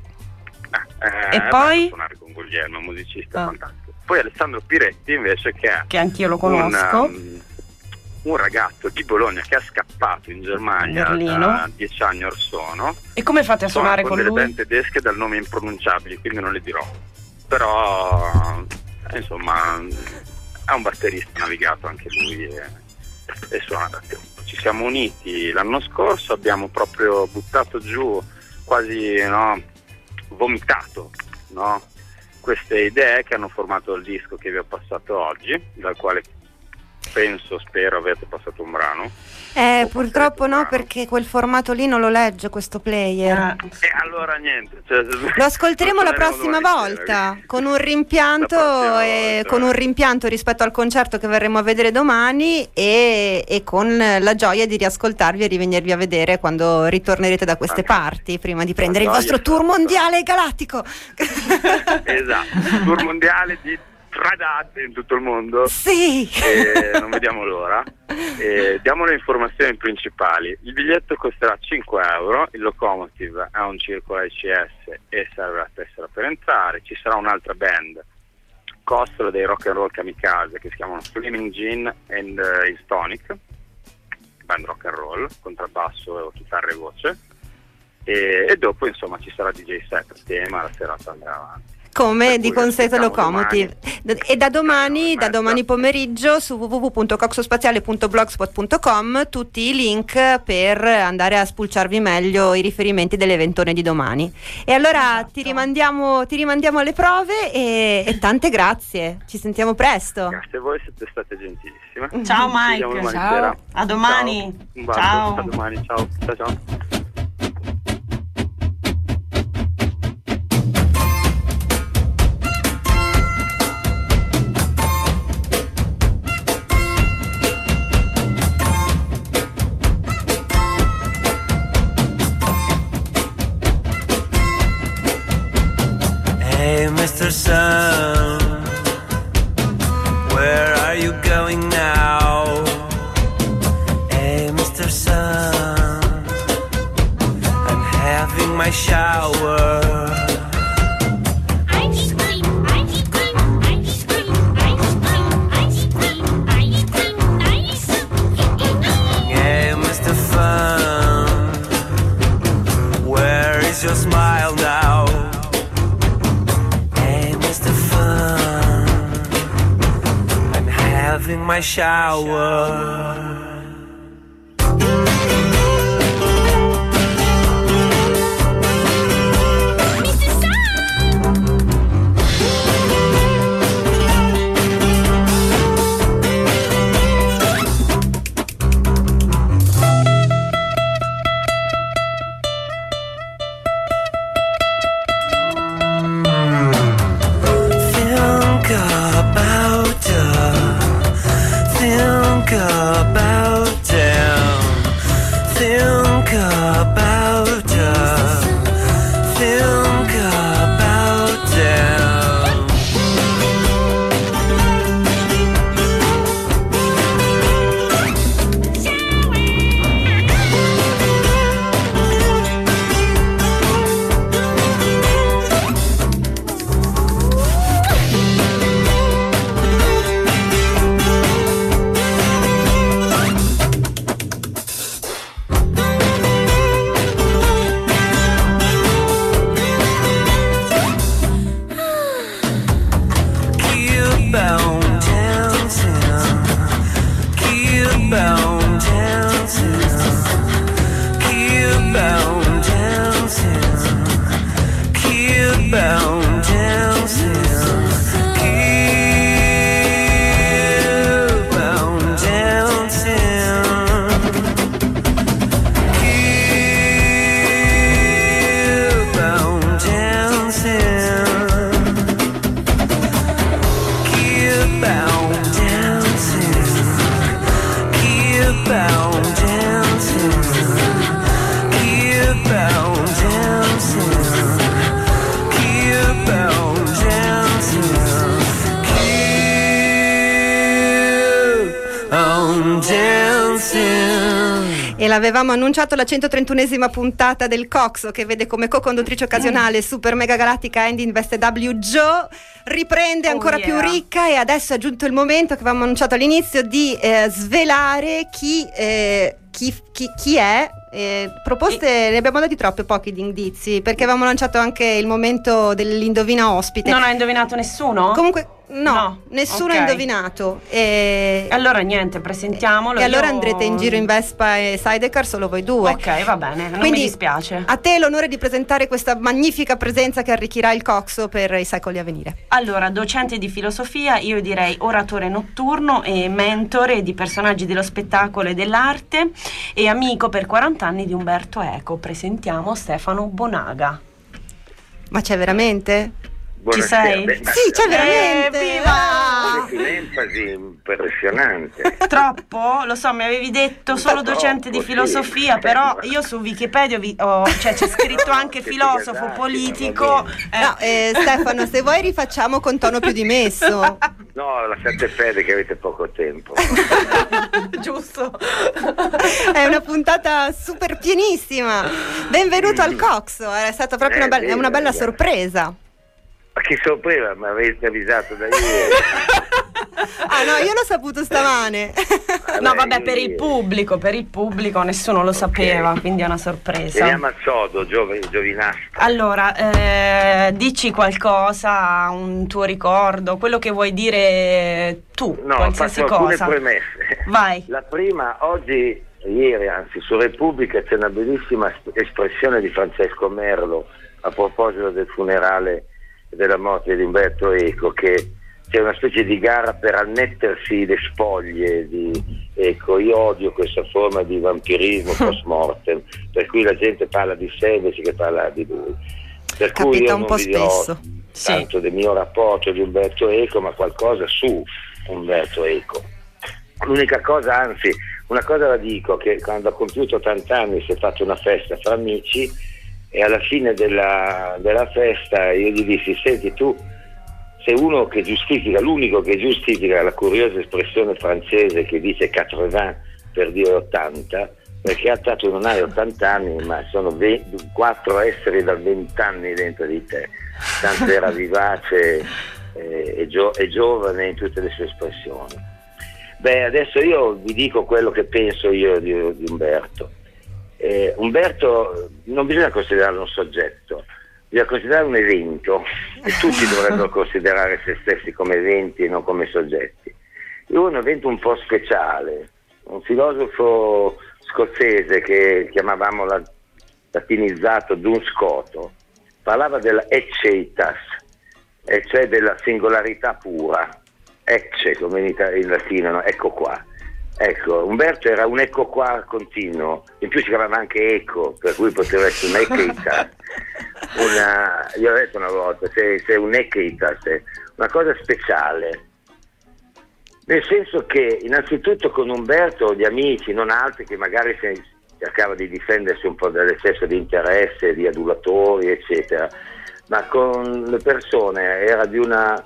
E poi? Suonare con Guglielmo, musicista fantastico. Poi Alessandro Piretti invece che anch'io lo conosco. Un ragazzo di Bologna che è scappato in Germania da 10 anni or sono. E come fate a suonare con delle lui? band tedesche dal nome impronunciabili, quindi non le dirò. Però insomma è un batterista navigato anche lui e suona da tempo. Ci siamo uniti l'anno scorso, abbiamo proprio buttato giù, quasi vomitato, queste idee che hanno formato il disco che vi ho passato oggi, dal quale spero avete passato un brano. Purtroppo no, perché quel formato lì non lo legge questo player. E allora niente. Lo ascolteremo la prossima volta con un rimpianto con un rimpianto rispetto al concerto che verremo a vedere domani e con la gioia di riascoltarvi e rivenirvi a vedere quando ritornerete da queste parti, prima di prendere il vostro tour mondiale galattico. Esatto, tour mondiale di 3 date in tutto il mondo. Sì. Non vediamo l'ora. Diamo le informazioni principali. Il biglietto costerà 5 euro, il Locomotive è un circolo ACS e serve la tessera per entrare. Ci sarà un'altra band, costola dei rock and roll kamikaze, che si chiamano Flaming Gin and Histonic, band rock and roll, contrabbasso, chitarra e voce. E dopo insomma ci sarà DJ set a tema, la serata andrà avanti. Come di consueto Locomotive. E da domani pomeriggio su www.coxospaziale.blogspot.com tutti i link per andare a spulciarvi meglio i riferimenti dell'eventone di domani. E allora ti rimandiamo alle prove e tante grazie. Ci sentiamo presto. Grazie a voi, siete state gentilissime. Ciao Mike. Ciao. A domani. Ciao. Un bacio. Ciao. A domani. Ciao. Ciao. Mr. Sun, where are you going now? Hey, Mr. Sun, I'm having my shower. Ice cream, ice cream, ice cream, ice cream, ice cream, ice cream, ice cream. Hey, Mr. Fun, where is your smile now? Having my shower. E l'avevamo annunciato la 131esima puntata del Coxo, che vede come co-conduttrice occasionale Super Mega Galattica Andy in veste W. Joe. Riprende ancora più ricca, e adesso è giunto il momento che avevamo annunciato all'inizio di svelare chi è. Proposte ne abbiamo dati troppo pochi di indizi, perché avevamo lanciato anche il momento dell'indovina ospite. Non ha indovinato nessuno? Comunque no, nessuno ha indovinato. Allora niente, presentiamolo. E allora andrete in giro in Vespa e sidecar solo voi due. Ok, va bene, non Quindi, mi dispiace. A te l'onore di presentare questa magnifica presenza che arricchirà il Coxo per i secoli a venire. Allora, docente di filosofia, io direi oratore notturno e mentore di personaggi dello spettacolo e dell'arte, e amico per 40 anni di Umberto Eco. Presentiamo Stefano Bonaga. Ma c'è veramente? Buonasera. Ci sei? Sì, c'è veramente. Viva! Un'enfasi impressionante. Troppo? Lo so, mi avevi detto solo docente di filosofia, però io su Wikipedia c'è scritto anche filosofo, politico. No, Stefano, se vuoi rifacciamo con tono più dimesso. No, lasciate fede che avete poco tempo. Giusto. È una puntata super pienissima. Benvenuto al Coxo, è stata proprio una bella sorpresa. Ma che sorpresa, mi avete avvisato da ieri. Ah no, io l'ho saputo stamane. No, vabbè, per il pubblico nessuno lo sapeva, quindi è una sorpresa. Veniamo al sodo, giovinastro. Allora, dici qualcosa, un tuo ricordo, quello che vuoi dire tu, qualsiasi faccio cosa. Alcune premesse. Vai. La prima, ieri anzi, su Repubblica c'è una bellissima espressione di Francesco Merlo a proposito del funerale e della morte di Umberto Eco, che c'è una specie di gara per annettersi le spoglie di Eco. Io odio questa forma di vampirismo post mortem, per cui la gente parla di sé invece che parla di lui. Per Capita cui io un po' non vi dirò spesso. tanto del mio rapporto di Umberto Eco, ma qualcosa su Umberto Eco. L'unica cosa, anzi, una cosa la dico, che quando ha compiuto 80 anni si è fatta una festa fra amici, e alla fine della festa io gli dissi: senti, tu sei uno che giustifica, l'unico che giustifica la curiosa espressione francese che dice 80 per dire 80, perché a te non hai 80 anni, ma sono 4 esseri da 20 anni dentro di te, tanto era vivace e giovane in tutte le sue espressioni. Beh, adesso io vi dico quello che penso io di Umberto. Umberto non bisogna considerarlo un soggetto, bisogna considerare un evento, e tutti dovrebbero considerare se stessi come eventi e non come soggetti. È un evento un po' speciale. Un filosofo scozzese che chiamavamo latinizzato Duns Scoto parlava della eceitas, e cioè della singolarità pura, ecce come in latino, no? Ecco qua. Ecco, Umberto era un ecco qua continuo, in più si chiamava anche Eco, per cui poteva essere un eceitas. Io ho detto una volta, se un eceitas, una cosa speciale, nel senso che innanzitutto con Umberto gli amici, non altri, che magari cercava di difendersi un po' dall'eccesso di interesse, di adulatori eccetera, ma con le persone era di una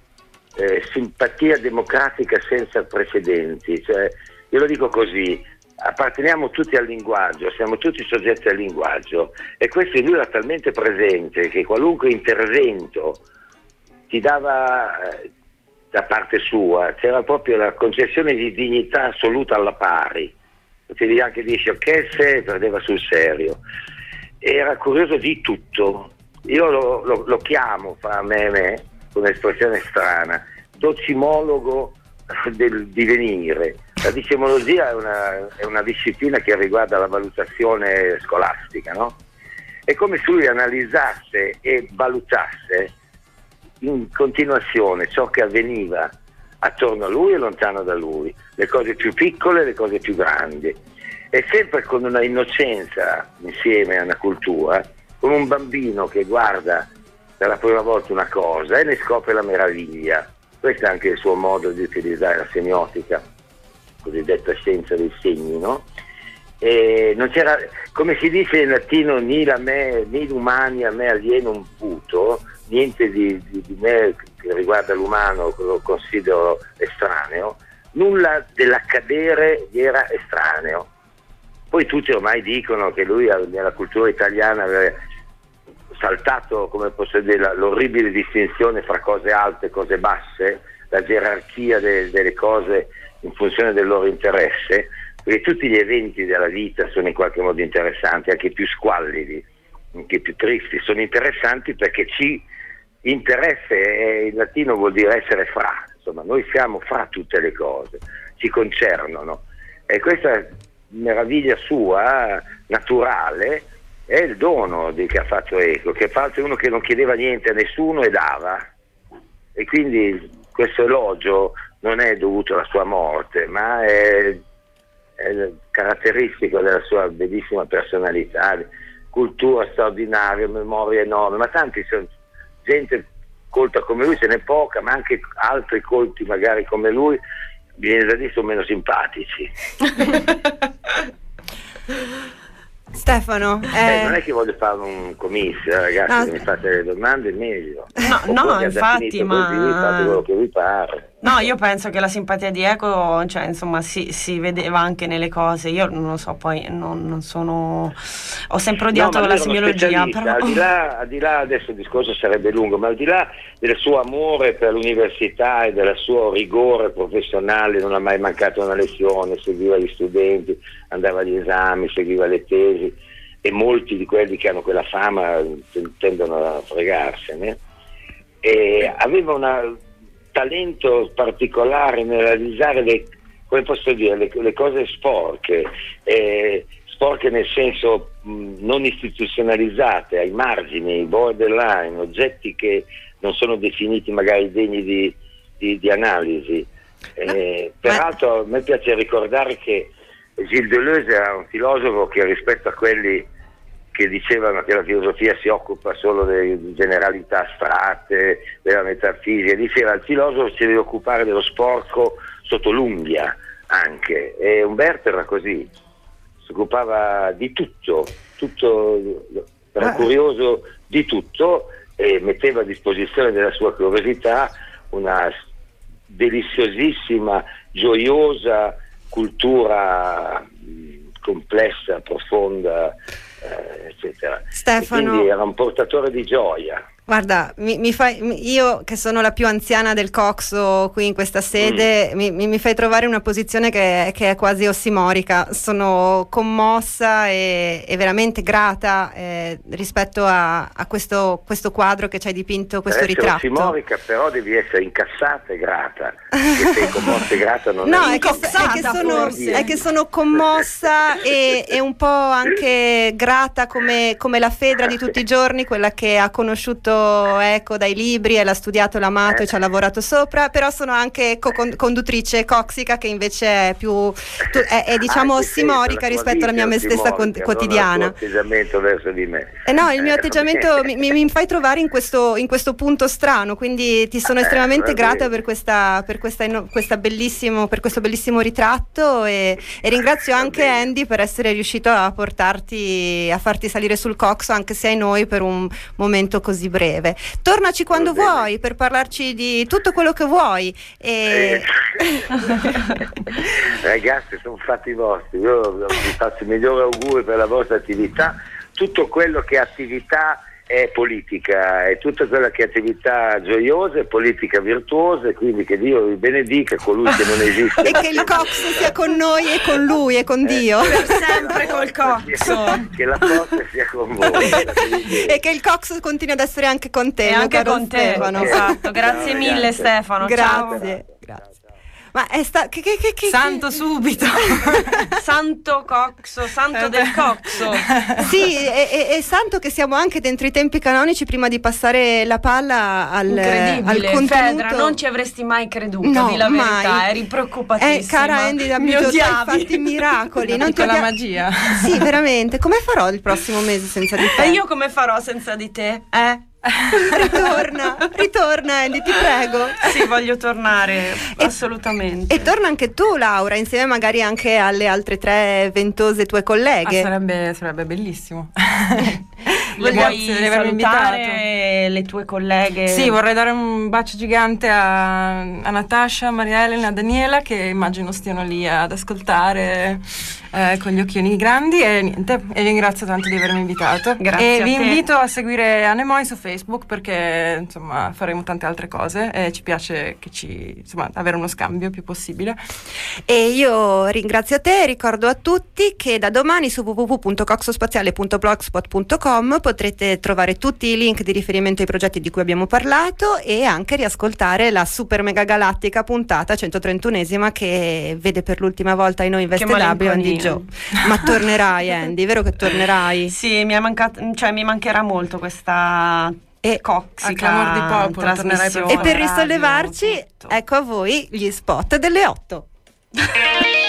simpatia democratica senza precedenti. Cioè, io lo dico così: apparteniamo tutti al linguaggio, siamo tutti soggetti al linguaggio, e questo in lui era talmente presente che qualunque intervento ti dava da parte sua, c'era proprio la concessione di dignità assoluta alla pari, potevi anche dire sciocchezze, prendeva sul serio, era curioso di tutto. Io lo chiamo, fra me e me, un'espressione strana, docimologo del divenire. La discimologia è una disciplina che riguarda la valutazione scolastica, no? È come se lui analizzasse e valutasse in continuazione ciò che avveniva attorno a lui e lontano da lui, le cose più piccole e le cose più grandi, e sempre con una innocenza insieme a una cultura, come un bambino che guarda per la prima volta una cosa e ne scopre la meraviglia. Questo è anche il suo modo di utilizzare la semiotica, cosiddetta scienza dei segni, no? E non c'era, come si dice in latino, ni l'umani a me alienum puto, niente di me che riguarda l'umano lo considero estraneo, nulla dell'accadere gli era estraneo. Poi tutti ormai dicono che lui nella cultura italiana aveva saltato, come posso dire, l'orribile distinzione fra cose alte e cose basse, la gerarchia delle cose in funzione del loro interesse, perché tutti gli eventi della vita sono in qualche modo interessanti, anche i più squallidi, anche i più tristi, sono interessanti perché ci interesse, in latino vuol dire essere fra, insomma noi siamo fra tutte le cose, ci concernono, e questa meraviglia sua, naturale, è il dono che ha fatto Eco, che fa uno che non chiedeva niente a nessuno e dava, e quindi questo elogio non è dovuto alla sua morte, ma è caratteristico della sua bellissima personalità, cultura straordinaria, memoria enorme, ma tanti sono gente colta come lui, ce n'è poca, ma anche altri colti magari come lui, viene da dire, sono meno simpatici. Stefano, non è che voglio fare un comizio, ragazzi, no, se mi fate le domande meglio. No, infatti, ma così, fate quello che vi pare. No, io penso che la simpatia di Eco, cioè, insomma, si vedeva anche nelle cose. Io non lo so, poi non sono... Ho sempre odiato la semiologia, però... Al di là, adesso il discorso sarebbe lungo, ma al di là del suo amore per l'università e del suo rigore professionale, non ha mai mancato una lezione, seguiva gli studenti, andava agli esami, seguiva le tesi, e molti di quelli che hanno quella fama tendono a fregarsene. E aveva un talento particolare nel realizzare le cose sporche, sporche nel senso non istituzionalizzate, ai margini, borderline, oggetti che non sono definiti magari degni di analisi. Peraltro a me piace ricordare che Gilles Deleuze era un filosofo che, rispetto a quelli che dicevano che la filosofia si occupa solo delle generalità astratte, della metafisica, diceva il filosofo si deve occupare dello sporco sotto l'unghia anche, e Umberto era così, si occupava di tutto, era curioso di tutto, e metteva a disposizione della sua curiosità una deliziosissima, gioiosa cultura complessa, profonda, eccetera. Stefano, quindi era un portatore di gioia. Guarda, io che sono la più anziana del Coxo qui in questa sede, mi fai trovare una posizione che è quasi ossimorica. Sono commossa e veramente grata rispetto a questo quadro che ci hai dipinto, questo ritratto. Ossimorica, però devi essere incassata e grata. Che sei commossa e grata non no, è è che sono commossa e un po' anche grata come la Fedra di tutti i giorni, quella che ha conosciuto Eco dai libri e l'ha studiato, l'ha amato e ci ha lavorato sopra, però sono anche conduttrice coxica, che invece è più è diciamo ossimorica rispetto alla mia me stessa quotidiana. Il tuo atteggiamento verso di me. No, il mio atteggiamento mi fai trovare in questo punto strano, quindi ti sono estremamente grata per questo bellissimo ritratto, e ringrazio anche Andy per essere riuscito a farti salire sul Coxo, anche se ai noi per un momento così breve. Tornaci quando vuoi per parlarci di tutto quello che vuoi. Ragazzi, sono fatti vostri, io vi faccio i migliori auguri per la vostra attività. Tutto quello che è attività è politica, e tutta quella che è attività gioiosa è politica virtuosa, e quindi che Dio vi benedica, colui che non esiste. E che il Coxo sia con noi e con lui e con Dio. Per sempre col Coxo. Che la forza sia con voi. E che il Coxo continui ad essere anche con te. E anche con te, Stefano. esatto. Grazie mille, Stefano. Grazie. Grazie. Ma è santo subito. Santo Coxo, santo del Coxo. Sì, è santo che siamo anche dentro i tempi canonici, prima di passare la palla al contenuto. Fedra, non ci avresti mai creduto, no, di la verità, mai. Eri preoccupatissima. Cara Andy, mi hai fatti miracoli. Non con la magia. Sì, veramente. Come farò il prossimo mese senza di te? E io come farò senza di te? Ritorna Andy, ti prego. Sì, voglio tornare, assolutamente. E torna anche tu, Laura, insieme magari anche alle altre 3 ventose tue colleghe. Sarebbe bellissimo. Grazie di avermi invitato. Le tue colleghe? Sì, vorrei dare un bacio gigante a Natascia, a Maria Elena, a Daniela, che immagino stiano lì ad ascoltare con gli occhioni grandi, e niente, e vi ringrazio tanto di avermi invitato. Grazie e vi a te. invito a seguire Anemoi su Facebook, perché insomma faremo tante altre cose e ci piace avere uno scambio più possibile. E io ringrazio te e ricordo a tutti che da domani su www.coxospaziale.blogspot.com potrete trovare tutti i link di riferimento ai progetti di cui abbiamo parlato e anche riascoltare la super mega galattica puntata 131esima, che vede per l'ultima volta in noi in veste d'abito Andy Joe. Ma tornerai, Andy, vero che tornerai? Sì, mi mancherà molto questa coxica Clamor di Popolo, tornerai per e per risollevarci, ecco a voi gli spot delle 8.